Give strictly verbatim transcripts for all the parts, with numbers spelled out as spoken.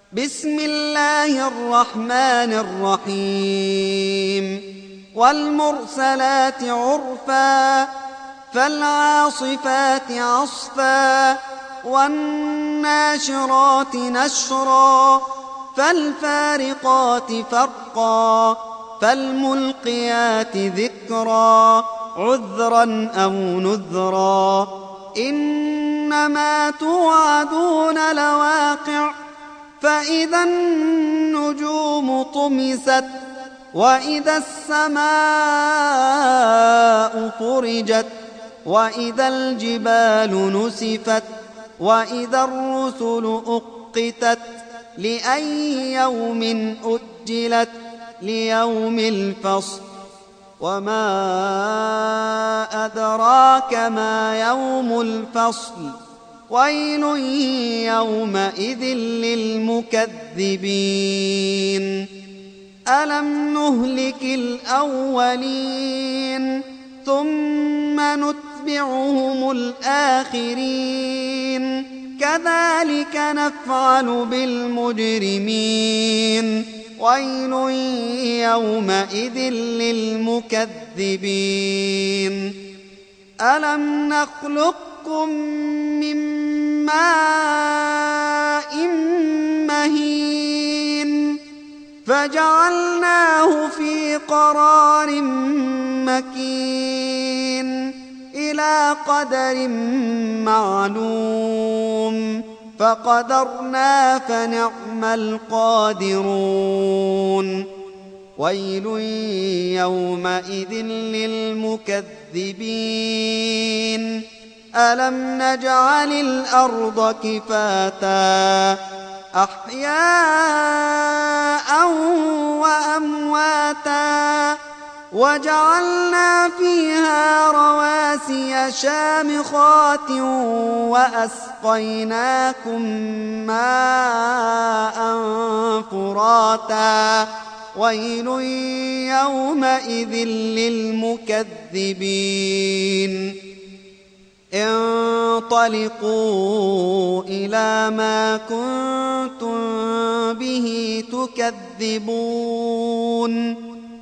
بسم الله الرحمن الرحيم والمرسلات عرفا فالعاصفات عصفا والناشرات نشرا فالفارقات فرقا فالملقيات ذكرا عذرا أو نذرا إنما توعدون لواقع فإذا النجوم طمست وإذا السماء فرجت وإذا الجبال نسفت وإذا الرسل أقتت لأي يوم أجلت ليوم الفصل وما أدراك ما يوم الفصل ويل يومئذ للمكذبين ألم نهلك الأولين ثم نتبعهم الآخرين كذلك نفعل بالمجرمين ويل يومئذ للمكذبين ألم نخلقكم من ماء مهين فجعلناه في قرار مكين إلى قدر معلوم فقدرنا فنعم القادرون ويل يومئذ للمكذبين ألم نجعل الأرض كفاتا أحياء وأمواتا وجعلنا فيها رواسي شامخات وأسقيناكم ماء فراتا ويل يومئذ للمكذبين انطلقوا إلى ما كنتم به تكذبون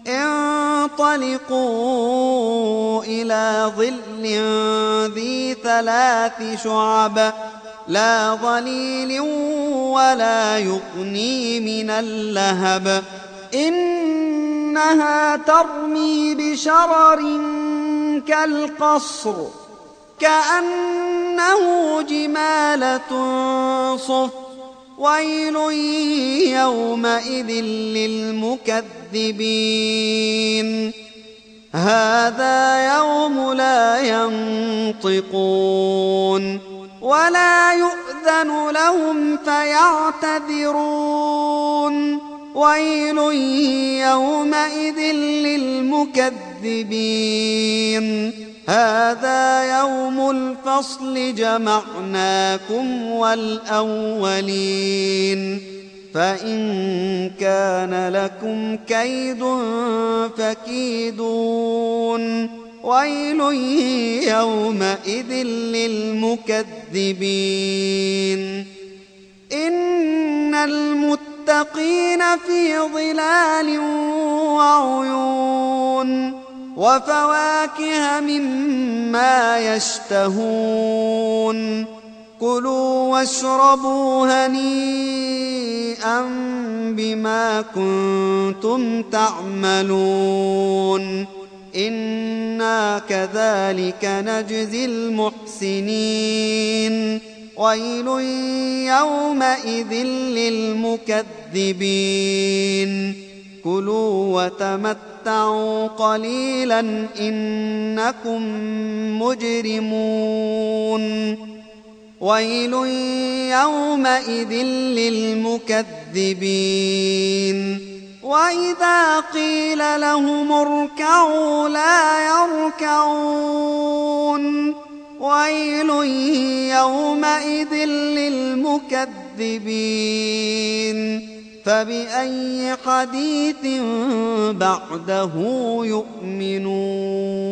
انطلقوا إلى ظل ذي ثلاث شعب لا ظليل ولا يغني من اللهب إنها ترمي بشرر كالقصر كأنه جمالة صفر ويل يومئذ للمكذبين هذا يوم لا ينطقون ولا يؤذن لهم فيعتذرون ويل يومئذ للمكذبين هذا يوم الفصل جمعناكم والأولين فإن كان لكم كيد فكيدون ويل يومئذ للمكذبين إن المتقين في ظلال وعيون وفواكه مما يشتهون كلوا واشربوا هنيئا بما كنتم تعملون إنا كذلك نجزي المحسنين ويل يومئذ للمكذبين كلوا وتمتعوا قليلا إنكم مجرمون ويل يومئذ للمكذبين وإذا قيل لهم اركعوا لا يركعون ويل يومئذ للمكذبين فبأي حديث بعده يؤمنون